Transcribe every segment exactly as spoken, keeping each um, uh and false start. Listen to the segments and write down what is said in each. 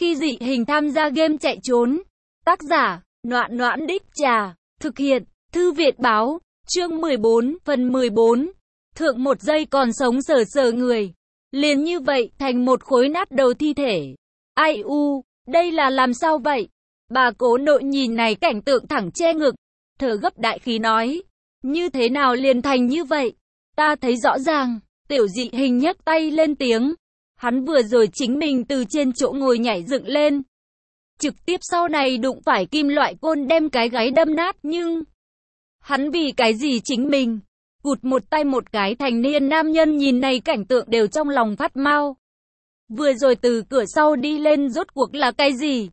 Khi dị hình tham gia game chạy trốn. Tác giả, Noãn Noãn Đích Trà. Thực hiện, Thư viện báo. Chương mười bốn, phần mười bốn. Thượng một giây còn sống sờ sờ người. Liền như vậy, thành một khối nát đầu thi thể. Ai u, đây là làm sao vậy? Bà cố nội nhìn này cảnh tượng thẳng che ngực. Thở gấp đại khí nói. Như thế nào liền thành như vậy? Ta thấy rõ ràng. Tiểu dị hình nhấc tay lên tiếng. Hắn vừa rồi chính mình từ trên chỗ ngồi nhảy dựng lên. Trực tiếp sau này đụng phải kim loại côn đem cái gáy đâm nát nhưng... Hắn vì cái gì chính mình? Cụt một tay một cái thành niên nam nhân nhìn này cảnh tượng đều trong lòng phát mau. Vừa rồi từ cửa sau đi lên rốt cuộc là cái gì?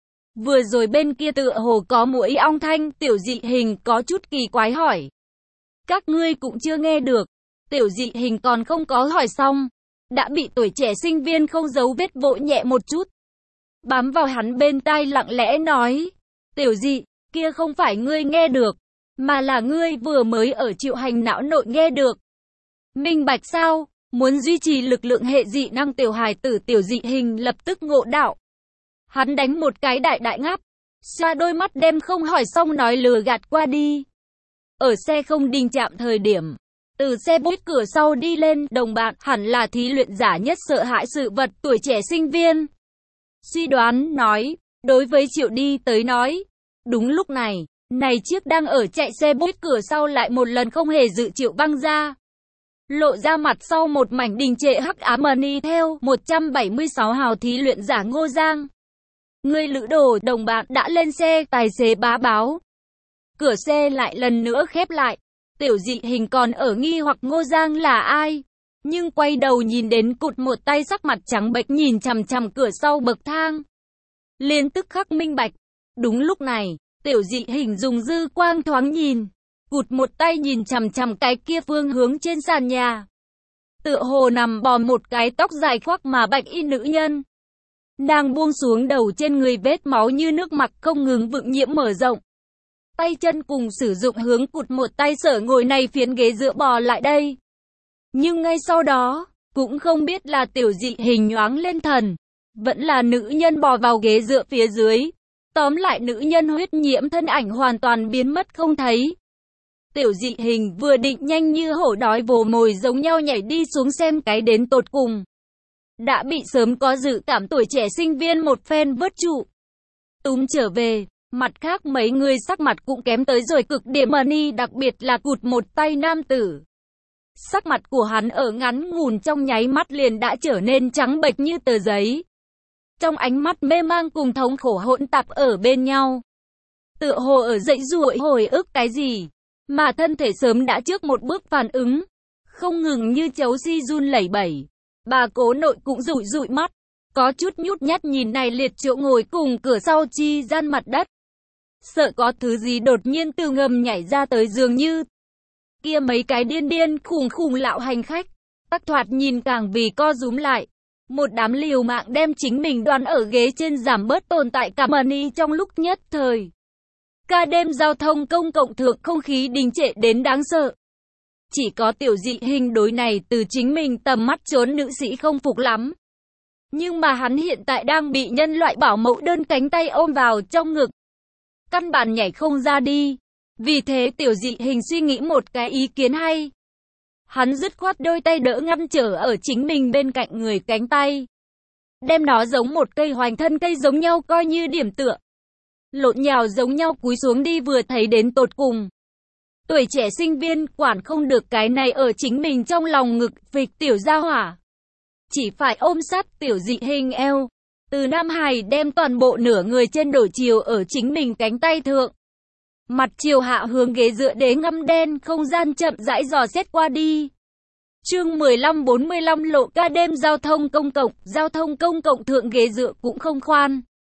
Vừa rồi bên kia tựa hồ có muỗi ong thanh, tiểu dị hình có chút kỳ quái hỏi. Các ngươi cũng chưa nghe được. Tiểu dị hình còn không có hỏi xong. Đã bị tuổi trẻ sinh viên không giấu vết vỗ nhẹ một chút. Bám vào hắn bên tai lặng lẽ nói. Tiểu dị, kia không phải ngươi nghe được. Mà là ngươi vừa mới ở chịu hành não nội nghe được. Minh bạch sao? Muốn duy trì lực lượng hệ dị năng tiểu hài tử tiểu dị hình lập tức ngộ đạo. Hắn đánh một cái đại đại ngáp. Xoa đôi mắt đem không hỏi xong nói lừa gạt qua đi. Ở xe không đình chạm thời điểm. Từ xe buýt cửa sau đi lên, đồng bạn hẳn là thí luyện giả nhất sợ hãi sự vật tuổi trẻ sinh viên. Suy đoán, nói, đối với Triệu đi tới nói. Đúng lúc này, này chiếc đang ở chạy xe buýt cửa sau lại một lần không hề dự Triệu văng ra. Lộ ra mặt sau một mảnh đình trệ hắc ám money theo một trăm bảy mươi sáu hào thí luyện giả Ngô Giang. Người lữ đồ đồng bạn đã lên xe, tài xế bá báo. Cửa xe lại lần nữa khép lại. Tiểu dị hình còn ở nghi hoặc Ngô Giang là ai. Nhưng quay đầu nhìn đến cụt một tay sắc mặt trắng bệch nhìn chằm chằm cửa sau bậc thang. Liên tức khắc minh bạch. Đúng lúc này, tiểu dị hình dùng dư quang thoáng nhìn. Cụt một tay nhìn chằm chằm cái kia phương hướng trên sàn nhà. Tựa hồ nằm bò một cái tóc dài khoác mà bạch y nữ nhân. Nàng buông xuống đầu trên người vết máu như nước mặc không ngừng vựng nhiễm mở rộng. Tay chân cùng sử dụng hướng cụt một tay sở ngồi này phiến ghế dựa bò lại đây. Nhưng ngay sau đó, cũng không biết là tiểu dị hình nhoáng lên thần. Vẫn là nữ nhân bò vào ghế dựa phía dưới. Tóm lại nữ nhân huyết nhiễm thân ảnh hoàn toàn biến mất không thấy. Tiểu dị hình vừa định nhanh như hổ đói vồ mồi giống nhau nhảy đi xuống xem cái đến tột cùng. Đã bị sớm có dự cảm tuổi trẻ sinh viên một phen vớt trụ. Túm trở về. Mặt khác mấy người sắc mặt cũng kém tới rồi cực điểm money, đặc biệt là cụt một tay nam tử. Sắc mặt của hắn ở ngắn ngủn trong nháy mắt liền đã trở nên trắng bệch như tờ giấy. Trong ánh mắt mê mang cùng thống khổ hỗn tạp ở bên nhau. Tựa hồ ở dậy ruổi hồi ức cái gì, mà thân thể sớm đã trước một bước phản ứng. Không ngừng như chấu si run lẩy bẩy. Bà cố nội cũng rủi rụi mắt. Có chút nhút nhát nhìn này liệt chỗ ngồi cùng cửa sau chi gian mặt đất. Sợ có thứ gì đột nhiên từ ngầm nhảy ra tới dường như. Kia mấy cái điên điên khùng khùng lạo hành khách. Tắc thoạt nhìn càng vì co rúm lại. Một đám liều mạng đem chính mình đoan ở ghế trên giảm bớt tồn tại cả money trong lúc nhất thời. Ca đêm giao thông công cộng thượng không khí đình trệ đến đáng sợ. Chỉ có tiểu dị hình đối này từ chính mình tầm mắt trốn nữ sĩ không phục lắm. Nhưng mà hắn hiện tại đang bị nhân loại bảo mẫu đơn cánh tay ôm vào trong ngực. Căn bản nhảy không ra đi. Vì thế tiểu dị hình suy nghĩ một cái ý kiến hay. Hắn dứt khoát đôi tay đỡ ngăn trở ở chính mình bên cạnh người cánh tay. Đem nó giống một cây hoành thân cây giống nhau coi như điểm tựa. Lộn nhào giống nhau cúi xuống đi vừa thấy đến tột cùng. Tuổi trẻ sinh viên quản không được cái này ở chính mình trong lòng ngực vịch tiểu gia hỏa. Chỉ phải ôm sát tiểu dị hình eo. Từ Nam Hải đem toàn bộ nửa người trên đổ chiều ở chính mình cánh tay thượng. Mặt chiều hạ hướng ghế dựa đế ngăm đen không gian chậm rãi dò xét qua đi. Chương mười lăm bốn mươi lăm lộ ca đêm giao thông công cộng. Giao thông công cộng thượng ghế dựa cũng không khoan.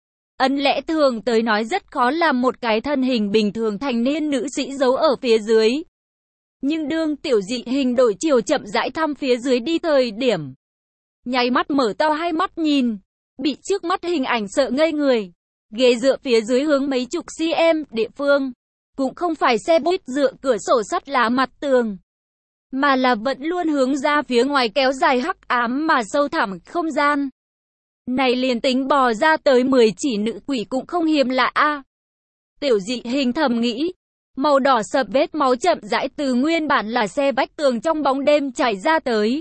Ấn lẽ thường tới nói rất khó làm một cái thân hình bình thường thành niên nữ sĩ giấu ở phía dưới. Nhưng đương tiểu dị hình đổi chiều chậm rãi thăm phía dưới đi thời điểm. Nháy mắt mở to hai mắt nhìn. Bị trước mắt hình ảnh sợ ngây người. Ghế dựa phía dưới hướng mấy chục cm địa phương. Cũng không phải xe buýt dựa cửa sổ sắt lá mặt tường. Mà là vẫn luôn hướng ra phía ngoài kéo dài hắc ám mà sâu thẳm không gian. Này liền tính bò ra tới mười chỉ nữ quỷ cũng không hiếm lạ a. Tiểu Dị Hình thầm nghĩ. Màu đỏ sậm vết máu chậm rãi từ nguyên bản là xe vách tường trong bóng đêm chảy ra tới.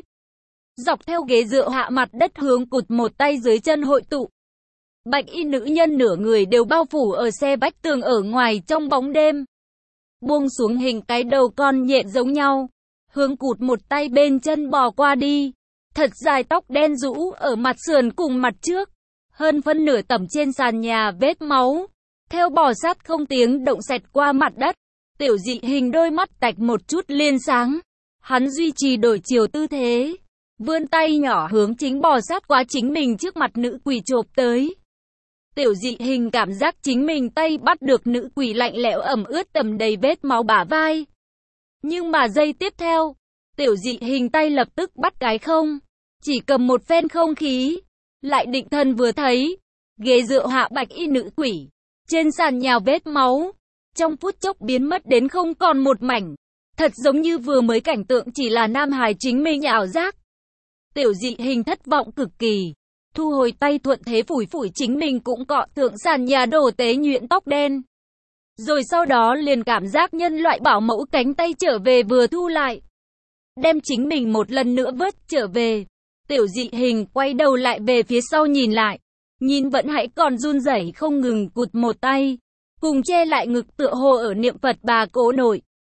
Dọc theo ghế dựa hạ mặt đất hướng cụt một tay dưới chân hội tụ. Bạch y nữ nhân nửa người đều bao phủ ở xe vách tường ở ngoài trong bóng đêm. Buông xuống hình cái đầu con nhện giống nhau. Hướng cụt một tay bên chân bò qua đi. Thật dài tóc đen rũ ở mặt sườn cùng mặt trước. Hơn phân nửa tẩm trên sàn nhà vết máu. Theo bò sát không tiếng động xẹt qua mặt đất. Tiểu Dị Hình đôi mắt tạch một chút liên sáng. Hắn duy trì đổi chiều tư thế. Vươn tay nhỏ hướng chính bò sát qua chính mình trước mặt nữ quỷ chộp tới. Tiểu Dị Hình cảm giác chính mình tay bắt được nữ quỷ lạnh lẽo ẩm ướt tầm đầy vết máu bả vai. Nhưng mà giây tiếp theo, Tiểu Dị Hình tay lập tức bắt cái không. Chỉ cầm một phen không khí. Lại định thần vừa thấy. Ghế dựa hạ bạch y nữ quỷ. Trên sàn nhào vết máu. Trong phút chốc biến mất đến không còn một mảnh. Thật giống như vừa mới cảnh tượng chỉ là nam hài chính mình ảo giác. Tiểu Dị Hình thất vọng cực kỳ. Thu hồi tay thuận thế phủi phủi chính mình cũng cọ thượng sàn nhà đổ tế nhuyễn tóc đen. Rồi sau đó liền cảm giác nhân loại bảo mẫu cánh tay trở về vừa thu lại. Đem chính mình một lần nữa vớt trở về. Tiểu Dị Hình quay đầu lại về phía sau nhìn lại. Nhìn vẫn hãy còn run rẩy không ngừng cụt một tay. Cùng che lại ngực tựa hồ ở niệm Phật bà Cố Nội.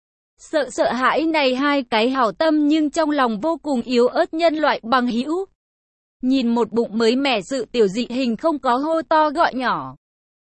Sợ sợ hãi này hai cái hảo tâm nhưng trong lòng vô cùng yếu ớt nhân loại bằng hữu. Nhìn một bụng mới mẻ sự Tiểu Dị Hình không có hô to gọi nhỏ.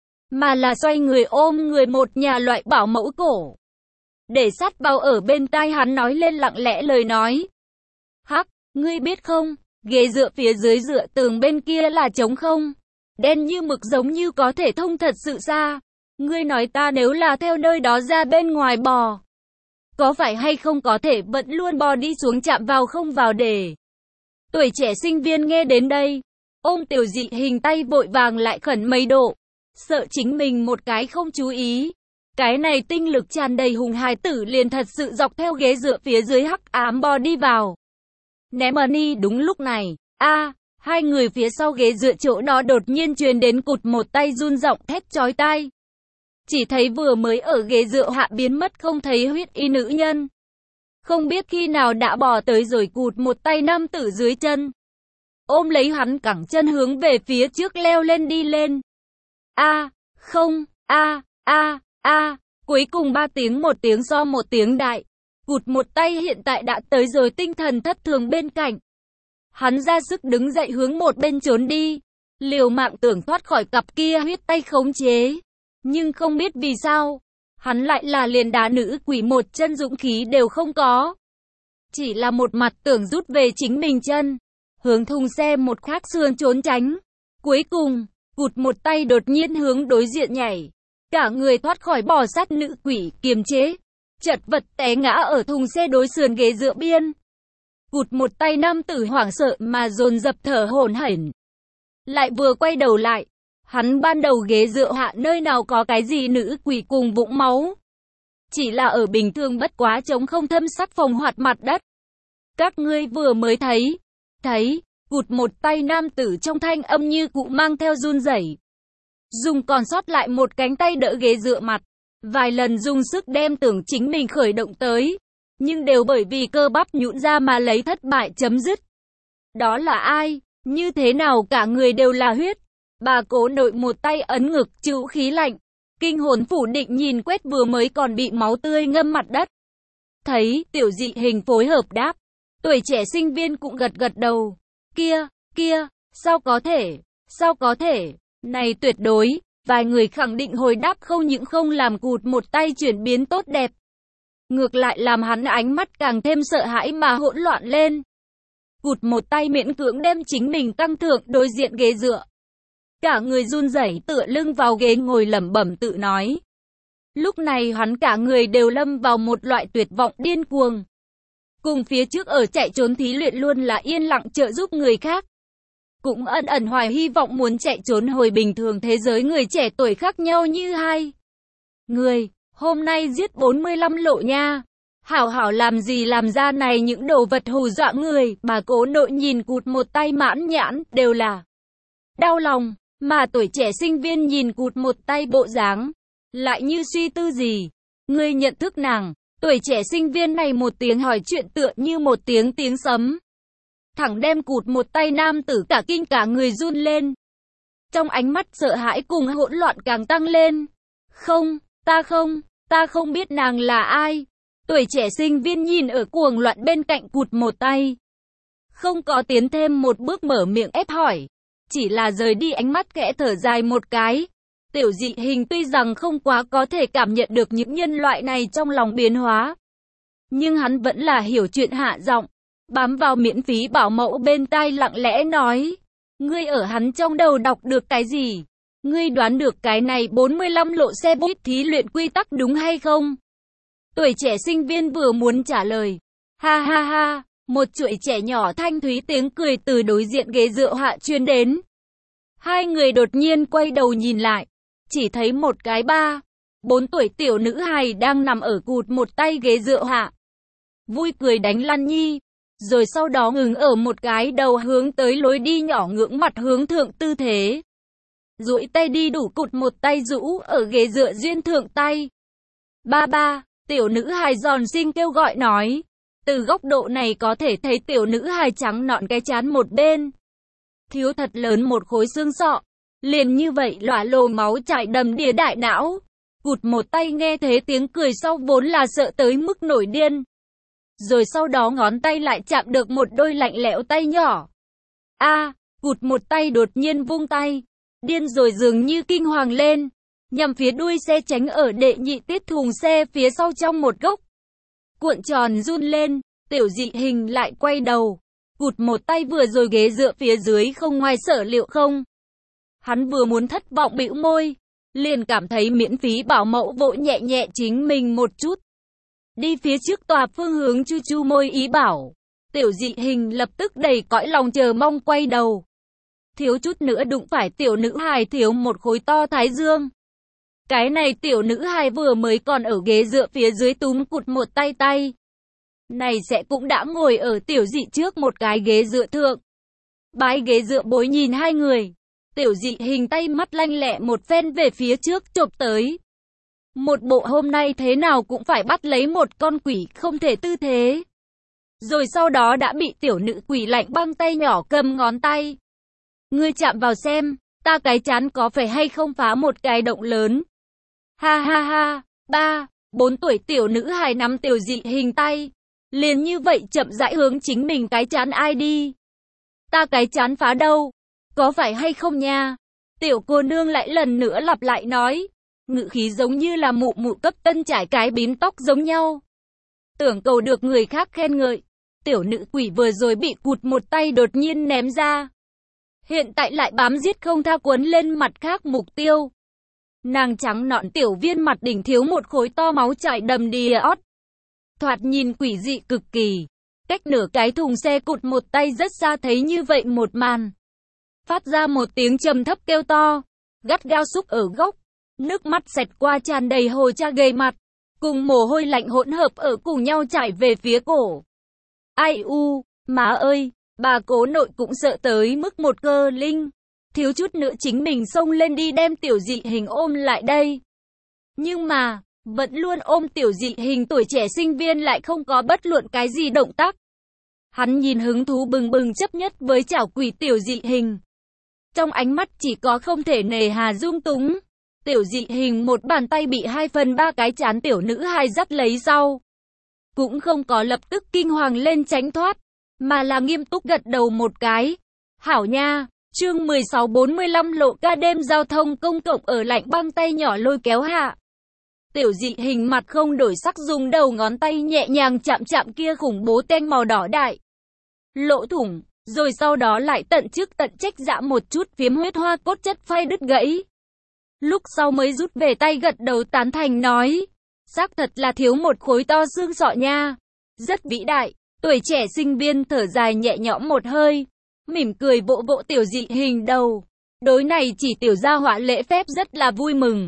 Mà là xoay người ôm người một nhà loại bảo mẫu cổ. Để sát vào ở bên tai hắn nói lên lặng lẽ lời nói. Hắc, ngươi biết không, ghế dựa phía dưới dựa tường bên kia là trống không. Đen như mực giống như có thể thông thật sự xa. Ngươi nói ta nếu là theo nơi đó ra bên ngoài bò. Có phải hay không có thể vẫn luôn bò đi xuống chạm vào không vào để. Tuổi trẻ sinh viên nghe đến đây. Ôm Tiểu Dị Hình tay vội vàng lại khẩn mấy độ. Sợ chính mình một cái không chú ý. Cái này tinh lực tràn đầy hùng hài tử liền thật sự dọc theo ghế dựa phía dưới hắc ám bò đi vào. Ném money đúng lúc này. A, hai người phía sau ghế dựa chỗ đó đột nhiên truyền đến cụt một tay run giọng thét chói tai. Chỉ thấy vừa mới ở ghế dựa hạ biến mất không thấy huyết y nữ nhân. Không biết khi nào đã bò tới rồi cụt một tay nam tử dưới chân. Ôm lấy hắn cẳng chân hướng về phía trước leo lên đi lên. A, không, a, a, a, cuối cùng ba tiếng một tiếng so một tiếng đại. Cụt một tay hiện tại đã tới rồi tinh thần thất thường bên cạnh. Hắn ra sức đứng dậy hướng một bên trốn đi. Liều mạng tưởng thoát khỏi cặp kia huyết tay khống chế. Nhưng không biết vì sao, hắn lại là liền đá nữ quỷ một chân dũng khí đều không có. Chỉ là một mặt tưởng rút về chính mình chân, hướng thùng xe một khác sườn trốn tránh. Cuối cùng, cụt một tay đột nhiên hướng đối diện nhảy. Cả người thoát khỏi bò sát nữ quỷ kiềm chế. Chật vật té ngã ở thùng xe đối sườn ghế dựa biên. Cụt một tay nam tử hoảng sợ mà dồn dập thở hổn hển. Lại vừa quay đầu lại. Hắn ban đầu ghế dựa hạ nơi nào có cái gì nữ quỷ cùng vũng máu. Chỉ là ở bình thường bất quá trống không thâm sắc phòng hoạt mặt đất. Các ngươi vừa mới thấy. Thấy, cụt một tay nam tử trong thanh âm như cụ mang theo run rẩy. Dùng còn sót lại một cánh tay đỡ ghế dựa mặt. Vài lần dùng sức đem tưởng chính mình khởi động tới. Nhưng đều bởi vì cơ bắp nhũn ra mà lấy thất bại chấm dứt. Đó là ai? Như thế nào cả người đều là huyết? Bà Cố Nội một tay ấn ngực chịu khí lạnh. Kinh hồn phủ định nhìn quét vừa mới còn bị máu tươi ngâm mặt đất. Thấy Tiểu Dị Hình phối hợp đáp. Tuổi trẻ sinh viên cũng gật gật đầu. Kia, kia, sao có thể, sao có thể, này tuyệt đối. Vài người khẳng định hồi đáp không những không làm cụt một tay chuyển biến tốt đẹp. Ngược lại làm hắn ánh mắt càng thêm sợ hãi mà hỗn loạn lên. Cụt một tay miễn cưỡng đem chính mình căng thượng đối diện ghế dựa. Cả người run rẩy tựa lưng vào ghế ngồi lẩm bẩm tự nói. Lúc này hắn cả người đều lâm vào một loại tuyệt vọng điên cuồng. Cùng phía trước ở chạy trốn thí luyện luôn là yên lặng trợ giúp người khác. Cũng ẩn ẩn hoài hy vọng muốn chạy trốn hồi bình thường thế giới người trẻ tuổi khác nhau như hai. Người, hôm nay giết bốn mươi lăm lộ nha. Hảo hảo làm gì làm ra này những đồ vật hù dọa người. Bà Cố Nội nhìn cụt một tay mãn nhãn đều là đau lòng, mà tuổi trẻ sinh viên nhìn cụt một tay bộ dáng, lại như suy tư gì. Ngươi nhận thức nàng? Tuổi trẻ sinh viên này một tiếng hỏi chuyện tựa như một tiếng tiếng sấm. Thẳng đem cụt một tay nam tử cả kinh cả người run lên. Trong ánh mắt sợ hãi cùng hỗn loạn càng tăng lên. Không, ta không, ta không biết nàng là ai. Tuổi trẻ sinh viên nhìn ở cuồng loạn bên cạnh cụt một tay. Không có tiến thêm một bước mở miệng ép hỏi. Chỉ là rời đi ánh mắt khẽ thở dài một cái. Tiểu dị hình tuy rằng không quá có thể cảm nhận được những nhân loại này trong lòng biến hóa. Nhưng hắn vẫn là hiểu chuyện hạ giọng. Bám vào miễn phí bảo mẫu bên tai lặng lẽ nói. Ngươi ở hắn trong đầu đọc được cái gì? Ngươi đoán được cái này bốn mươi lăm lộ xe buýt thí luyện quy tắc đúng hay không? Tuổi trẻ sinh viên vừa muốn trả lời. Ha ha ha, một chuỗi trẻ nhỏ thanh thúy tiếng cười từ đối diện ghế dựa hạ truyền đến. Hai người đột nhiên quay đầu nhìn lại. Chỉ thấy một cái ba, bốn tuổi tiểu nữ hài đang nằm ở cụt một tay ghế dựa hạ. Vui cười đánh lăn nhi. Rồi sau đó ngừng ở một cái đầu hướng tới lối đi nhỏ ngưỡng mặt hướng thượng tư thế. Duỗi tay đi đủ cụt một tay rũ ở ghế dựa duyên thượng tay. Ba ba, tiểu nữ hài giòn xinh kêu gọi nói. Từ góc độ này có thể thấy tiểu nữ hài trắng nõn cái trán một bên. Thiếu thật lớn một khối xương sọ. Liền như vậy lỏa lồ máu chảy đầm đìa đại não. Cụt một tay nghe thế tiếng cười sau vốn là sợ tới mức nổi điên. Rồi sau đó ngón tay lại chạm được một đôi lạnh lẽo tay nhỏ. A, à, cụt một tay đột nhiên vung tay. Điên rồi dường như kinh hoàng lên. Nhằm phía đuôi xe tránh ở đệ nhị tiết thùng xe phía sau trong một góc. Cuộn tròn run lên, tiểu dị hình lại quay đầu. Cụt một tay vừa rồi ghế dựa phía dưới không ngoài sở liệu không. Hắn vừa muốn thất vọng bĩu môi. Liền cảm thấy miễn phí bảo mẫu vỗ nhẹ nhẹ chính mình một chút. Đi phía trước tòa phương hướng chu chu môi ý bảo. Tiểu dị hình lập tức đầy cõi lòng chờ mong quay đầu. Thiếu chút nữa đụng phải tiểu nữ hài thiếu một khối to thái dương. Cái này tiểu nữ hài vừa mới còn ở ghế dựa phía dưới túm cụt một tay tay. Này sẽ cũng đã ngồi ở tiểu dị trước một cái ghế dựa thượng. Bái ghế dựa bối nhìn hai người. Tiểu dị hình tay mắt lanh lẹ một phen về phía trước chộp tới. Một bộ hôm nay thế nào cũng phải bắt lấy một con quỷ không thể tư thế. Rồi sau đó đã bị tiểu nữ quỷ lạnh băng tay nhỏ cầm ngón tay. Ngươi chạm vào xem, ta cái chán có phải hay không phá một cái động lớn. Ha ha ha, ba, bốn tuổi tiểu nữ hài nắm tiểu dị hình tay. Liền như vậy chậm rãi hướng chính mình cái chán ai đi. Ta cái chán phá đâu, có phải hay không nha? Tiểu cô nương lại lần nữa lặp lại nói. Ngữ khí giống như là mụ mụ cấp tân trải cái bím tóc giống nhau. Tưởng cầu được người khác khen ngợi. Tiểu nữ quỷ vừa rồi bị cụt một tay đột nhiên ném ra. Hiện tại lại bám giết không tha cuốn lên mặt khác mục tiêu. Nàng trắng nõn tiểu viên mặt đỉnh thiếu một khối to máu chảy đầm đìa ót. Thoạt nhìn quỷ dị cực kỳ. Cách nửa cái thùng xe cụt một tay rất xa thấy như vậy một màn. Phát ra một tiếng trầm thấp kêu to. Gắt gao xúc ở gốc. Nước mắt xẹt qua tràn đầy hồ cha gầy mặt. Cùng mồ hôi lạnh hỗn hợp ở cùng nhau chảy về phía cổ. Ai u, má ơi, bà cố nội cũng sợ tới mức một cơ linh. Thiếu chút nữa chính mình xông lên đi đem tiểu dị hình ôm lại đây. Nhưng mà, vẫn luôn ôm tiểu dị hình tuổi trẻ sinh viên lại không có bất luận cái gì động tác. Hắn nhìn hứng thú bừng bừng chấp nhất với chảo quỷ tiểu dị hình. Trong ánh mắt chỉ có không thể nề hà dung túng. Tiểu dị hình một bàn tay bị hai phần ba cái chán tiểu nữ hài dắt lấy sau. Cũng không có lập tức kinh hoàng lên tránh thoát, mà là nghiêm túc gật đầu một cái. Hảo nha, chương mười sáu bốn mươi lăm lộ ca đêm giao thông công cộng ở lạnh băng tay nhỏ lôi kéo hạ. Tiểu dị hình mặt không đổi sắc dùng đầu ngón tay nhẹ nhàng chạm chạm kia khủng bố tên màu đỏ đại. Lỗ thủng, rồi sau đó lại tận trước tận trách dã một chút phiếm huyết hoa cốt chất phai đứt gãy. Lúc sau mới rút về tay gật đầu tán thành nói. Xác thật là thiếu một khối to xương sọ nha. Rất vĩ đại, tuổi trẻ sinh viên thở dài nhẹ nhõm một hơi. Mỉm cười vỗ vỗ tiểu dị hình đầu. Đối này chỉ tiểu gia họa lễ phép rất là vui mừng.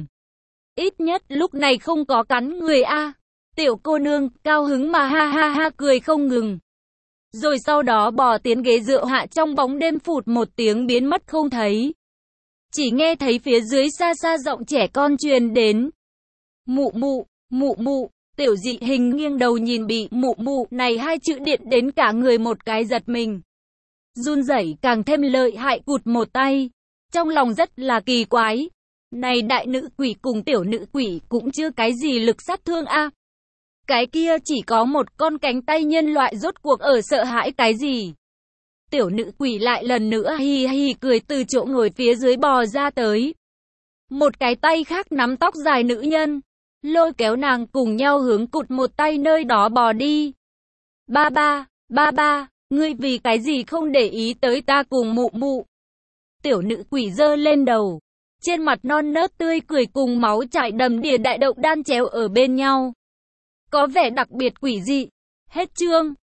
Ít nhất lúc này không có cắn người a. Tiểu cô nương cao hứng mà ha ha ha cười không ngừng. rồi sau đó bò tiến ghế dựa hạ trong bóng đêm phụt một tiếng biến mất không thấy. Chỉ nghe thấy phía dưới xa xa giọng trẻ con truyền đến. Mụ mụ, mụ mụ, Tiểu Dị Hình nghiêng đầu nhìn bị mụ mụ này hai chữ điện đến cả người một cái giật mình. Run rẩy càng thêm lợi hại cụt một tay. Trong lòng rất là kỳ quái. Này đại nữ quỷ cùng tiểu nữ quỷ cũng chưa cái gì lực sát thương a. Cái kia chỉ có một con cánh tay nhân loại rốt cuộc ở sợ hãi cái gì. Tiểu nữ quỷ lại lần nữa hi hi cười từ chỗ ngồi phía dưới bò ra tới. Một cái tay khác nắm tóc dài nữ nhân, lôi kéo nàng cùng nhau hướng cụt một tay nơi đó bò đi. Ba ba, ba ba, ngươi vì cái gì không để ý tới ta cùng mụ mụ. Tiểu nữ quỷ giơ lên đầu, trên mặt non nớt tươi cười cùng máu chảy đầm đìa đại động đan chéo ở bên nhau. Có vẻ đặc biệt quỷ dị. Hết chương.